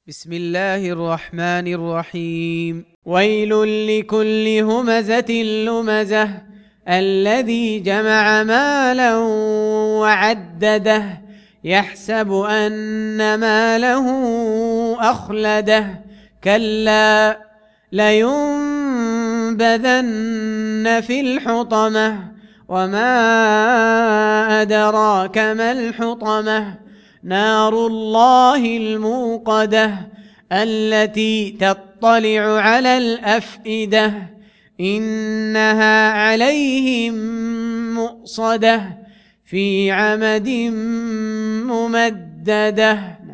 بسم الله الرحمن الرحيم. ويل لكل همزة لمزة الذي جمع مالا وعدده يحسب أن ماله أخلده كلا لينبذن في الحطمة وما أدراك ما الحطمة نار الله الموقدة التي تطلع على الأفئدة إنها عليهم مؤصدة في عمد ممددة.